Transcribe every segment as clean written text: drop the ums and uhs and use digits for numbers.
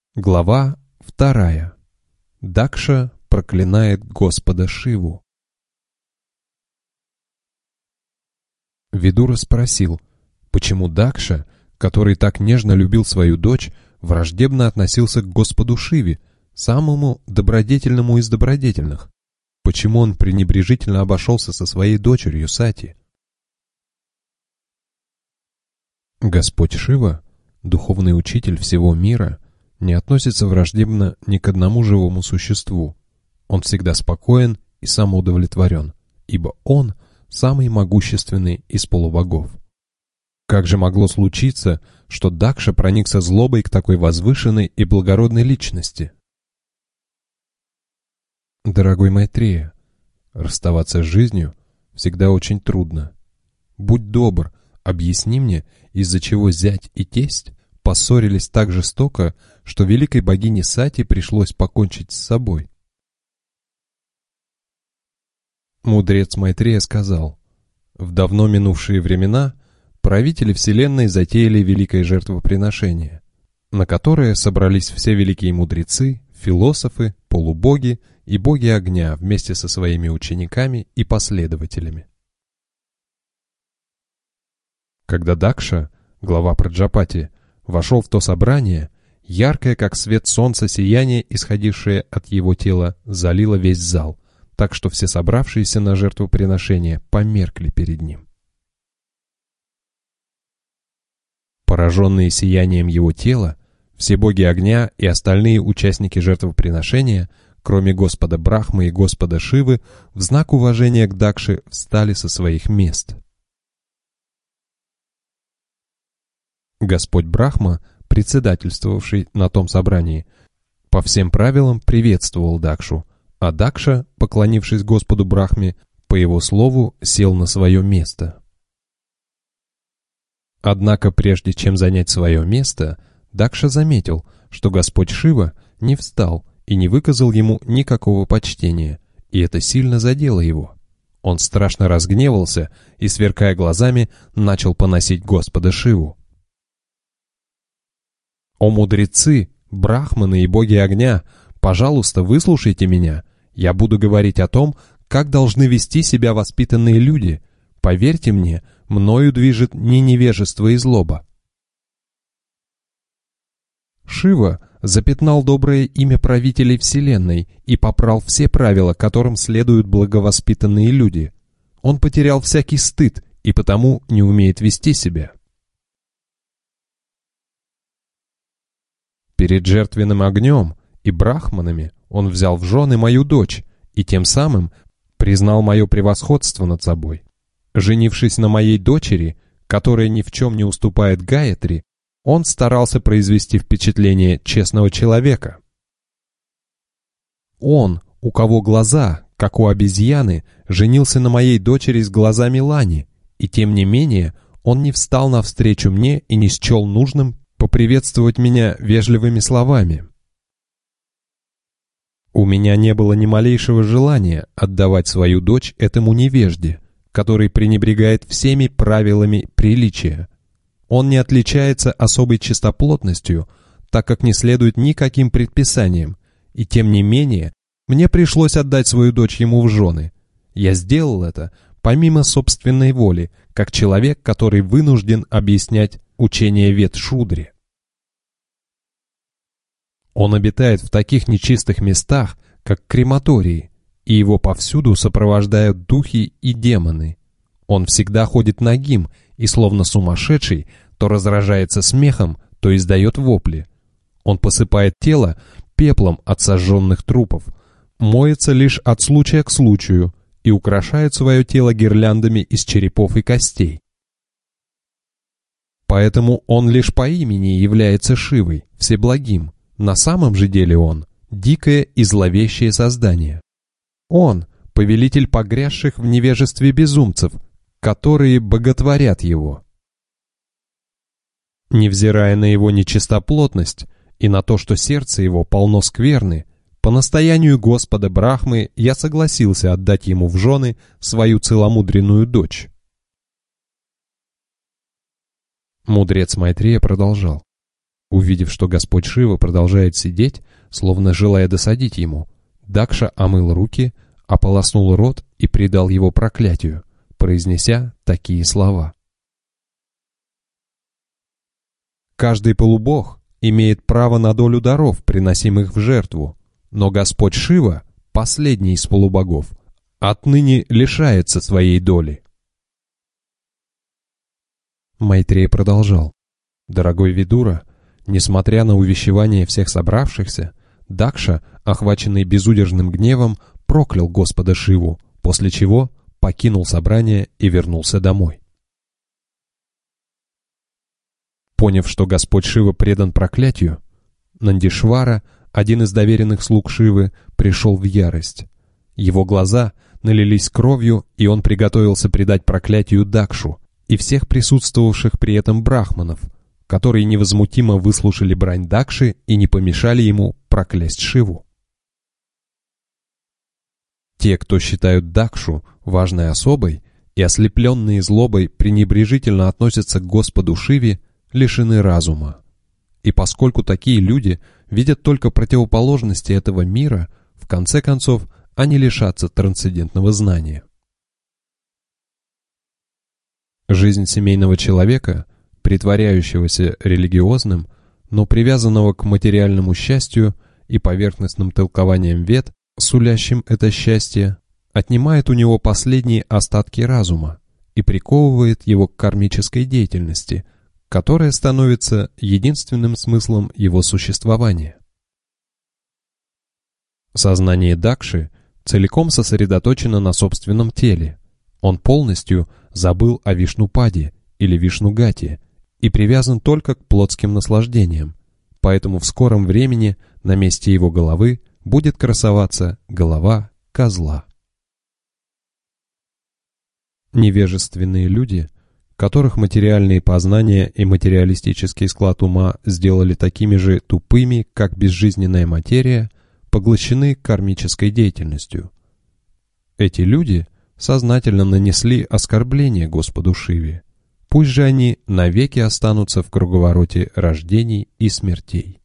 Глава 2. Дакша проклинает Господа Шиву. Видура спросил, почему Дакша, который так нежно любил свою дочь, враждебно относился к Господу Шиве, самому добродетельному из добродетельных. Почему он пренебрежительно обошелся со своей дочерью Сати? Господь Шива, духовный учитель всего мира, не относится враждебно ни к одному живому существу. Он всегда спокоен и самоудовлетворен, ибо он самый могущественный из полубогов. Как же могло случиться, что Дакша проникся злобой к такой возвышенной и благородной личности? Дорогой Майтрея, расставаться с жизнью всегда очень трудно. Будь добр, объясни мне, из-за чего зять и тесть поссорились так жестоко, что великой богине Сати пришлось покончить с собой. Мудрец Майтрея сказал, в давно минувшие времена правители Вселенной затеяли великое жертвоприношение, на которое собрались все великие мудрецы, философы, полубоги и боги огня вместе со своими учениками и последователями. Когда Дакша, глава Праджапати, вошел в то собрание, яркое, как свет солнца, сияние, исходившее от его тела, залило весь зал, так что все собравшиеся на жертвоприношение померкли перед ним. Пораженные сиянием его тела, все боги огня и остальные участники жертвоприношения, кроме Господа Брахмы и Господа Шивы, в знак уважения к Дакше встали со своих мест. Господь Брахма, председательствовавший на том собрании, по всем правилам приветствовал Дакшу, а Дакша, поклонившись Господу Брахме, по его слову сел на свое место. Однако прежде чем занять свое место, Дакша заметил, что Господь Шива не встал и не выказал ему никакого почтения, и это сильно задело его. Он страшно разгневался и, сверкая глазами, начал поносить Господа Шиву. «О мудрецы, брахманы и боги огня, пожалуйста, выслушайте меня. Я буду говорить о том, как должны вести себя воспитанные люди. Поверьте мне, мною движет не невежество и злоба». Шива запятнал доброе имя правителей Вселенной и попрал все правила, которым следуют благовоспитанные люди. Он потерял всякий стыд и потому не умеет вести себя. Перед жертвенным огнем и брахманами он взял в жены мою дочь и тем самым признал мое превосходство над собой. Женившись на моей дочери, которая ни в чем не уступает Гаятри, он старался произвести впечатление честного человека. Он, у кого глаза, как у обезьяны, женился на моей дочери с глазами лани, и тем не менее он не встал навстречу мне и не счел нужным поприветствовать меня вежливыми словами. У меня не было ни малейшего желания отдавать свою дочь этому невежде, который пренебрегает всеми правилами приличия. Он не отличается особой чистоплотностью, так как не следует никаким предписаниям, и тем не менее мне пришлось отдать свою дочь ему в жены. Я сделал это помимо собственной воли, как человек, который вынужден объяснять учение Вед Шудре. Он обитает в таких нечистых местах, как крематории, и его повсюду сопровождают духи и демоны. Он всегда ходит нагим и, словно сумасшедший, то разражается смехом, то издает вопли. Он посыпает тело пеплом от сожженных трупов, моется лишь от случая к случаю и украшает свое тело гирляндами из черепов и костей. Поэтому он лишь по имени является Шивой, всеблагим. На самом же деле он — дикое и зловещее создание. Он — повелитель погрязших в невежестве безумцев, которые боготворят его. Невзирая на его нечистоплотность и на то, что сердце его полно скверны, по настоянию Господа Брахмы я согласился отдать ему в жены свою целомудренную дочь. Мудрец Майтрея продолжал. Увидев, что Господь Шива продолжает сидеть, словно желая досадить ему, Дакша омыл руки, ополоснул рот и предал его проклятию, произнеся такие слова. «Каждый полубог имеет право на долю даров, приносимых в жертву, но Господь Шива, последний из полубогов, отныне лишается своей доли». Майтрея продолжал. «Дорогой Видура, несмотря на увещевание всех собравшихся, Дакша, охваченный безудержным гневом, проклял Господа Шиву, после чего покинул собрание и вернулся домой. Поняв, что Господь Шива предан проклятию, Нандишвара, один из доверенных слуг Шивы, пришел в ярость. Его глаза налились кровью, и он приготовился предать проклятию Дакшу и всех присутствовавших при этом брахманов, которые невозмутимо выслушали брань Дакши и не помешали ему проклясть Шиву. Те, кто считают Дакшу важной особой и ослепленные злобой пренебрежительно относятся к Господу Шиве, лишены разума. И поскольку такие люди видят только противоположности этого мира, в конце концов они лишатся трансцендентного знания. Жизнь семейного человека, притворяющегося религиозным, но привязанного к материальному счастью и поверхностным толкованиям вед, сулящим это счастье, отнимает у него последние остатки разума и приковывает его к кармической деятельности, которая становится единственным смыслом его существования. Сознание Дакши целиком сосредоточено на собственном теле. Он полностью забыл о Вишнупаде или Вишнугате и привязан только к плотским наслаждениям, поэтому в скором времени на месте его головы будет красоваться голова козла. Невежественные люди, которых материальные познания и материалистический склад ума сделали такими же тупыми, как безжизненная материя, поглощены кармической деятельностью. Эти люди сознательно нанесли оскорбление Господу Шиве. Пусть же они навеки останутся в круговороте рождений и смертей.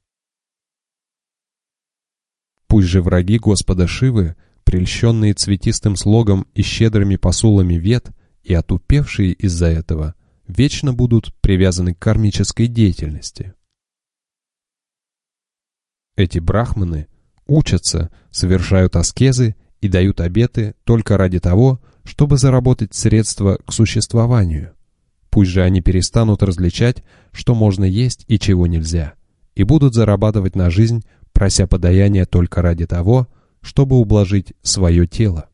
Пусть же враги Господа Шивы, прельщенные цветистым слогом и щедрыми посулами вед и отупевшие из-за этого, вечно будут привязаны к кармической деятельности. Эти брахманы учатся, совершают аскезы и дают обеты только ради того, чтобы заработать средства к существованию. Пусть же они перестанут различать, что можно есть и чего нельзя, и будут зарабатывать на жизнь, прося подаяния только ради того, чтобы ублажить свое тело.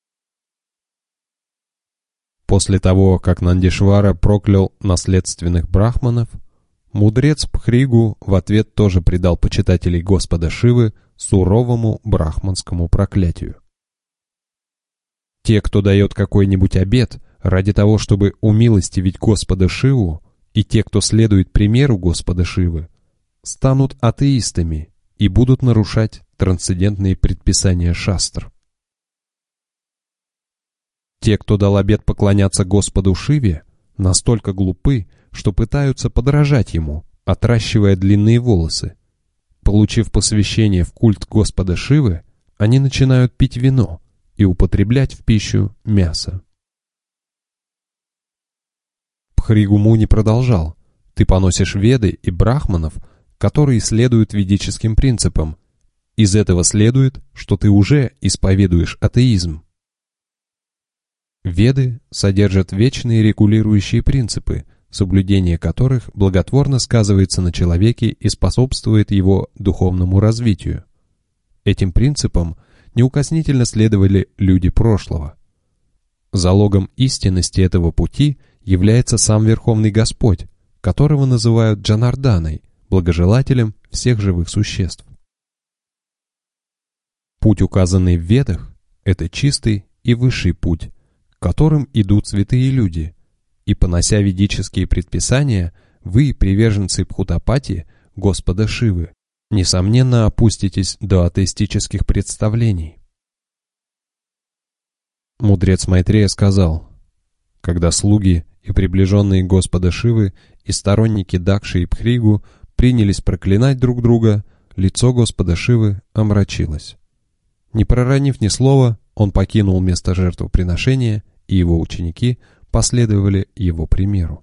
После того, как Нандишвара проклял наследственных брахманов, мудрец Пхригу в ответ тоже предал почитателей Господа Шивы суровому брахманскому проклятию. Те, кто дает какой-нибудь обет ради того, чтобы умилостивить Господа Шиву, и те, кто следует примеру Господа Шивы, станут атеистами и будут нарушать трансцендентные предписания шастр. Те, кто дал обет поклоняться Господу Шиве, настолько глупы, что пытаются подражать ему, отращивая длинные волосы. Получив посвящение в культ Господа Шивы, они начинают пить вино и употреблять в пищу мясо. Пхригу Муни продолжал: «Ты поносишь веды и брахманов, которые следуют ведическим принципам. Из этого следует, что ты уже исповедуешь атеизм». Веды содержат вечные регулирующие принципы, соблюдение которых благотворно сказывается на человеке и способствует его духовному развитию. Этим принципам неукоснительно следовали люди прошлого. Залогом истинности этого пути является сам Верховный Господь, которого называют Джанарданой, благожелателем всех живых существ. Путь, указанный в Ведах, это чистый и высший путь, которым идут святые люди, и, понося ведические предписания, вы, приверженцы Пхутапати, Господа Шивы, несомненно опуститесь до атеистических представлений. Мудрец Майтрея сказал: когда слуги и приближенные Господа Шивы и сторонники Дакши и Пхригу принялись проклинать друг друга, лицо Господа Шивы омрачилось. Не проронив ни слова, он покинул место жертвоприношения, и его ученики последовали его примеру.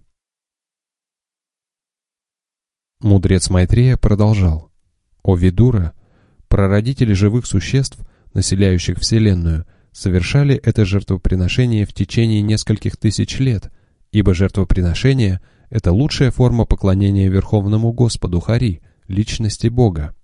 Мудрец Майтрея продолжал: «О Видура, прародители живых существ, населяющих Вселенную, совершали это жертвоприношение в течение нескольких тысяч лет, ибо жертвоприношение — это лучшая форма поклонения Верховному Господу Хари, личности Бога.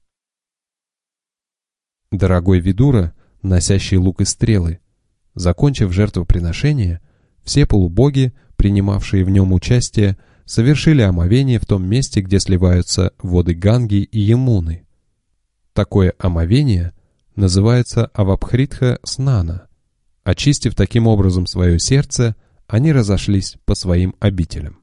Дорогой Видура, носящий лук и стрелы, закончив жертвоприношение, все полубоги, принимавшие в нем участие, совершили омовение в том месте, где сливаются воды Ганги и Ямуны. Такое омовение называется Авабхритха Снана. Очистив таким образом свое сердце, они разошлись по своим обителям.